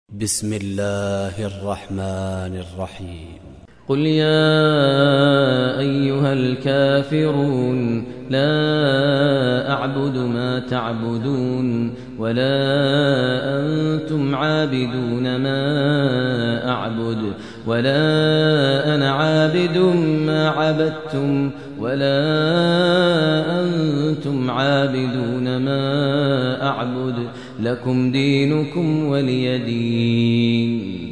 بسم الله الرحمن الرحيم قل يا أيها الكافرون لا أعبد ما تعبدون ولا أنتم عابدون ما أعبد ولا أنا عابد ما عبدتم ولا أنتم عابدون ما أعبد لكم دينكم ولي دين.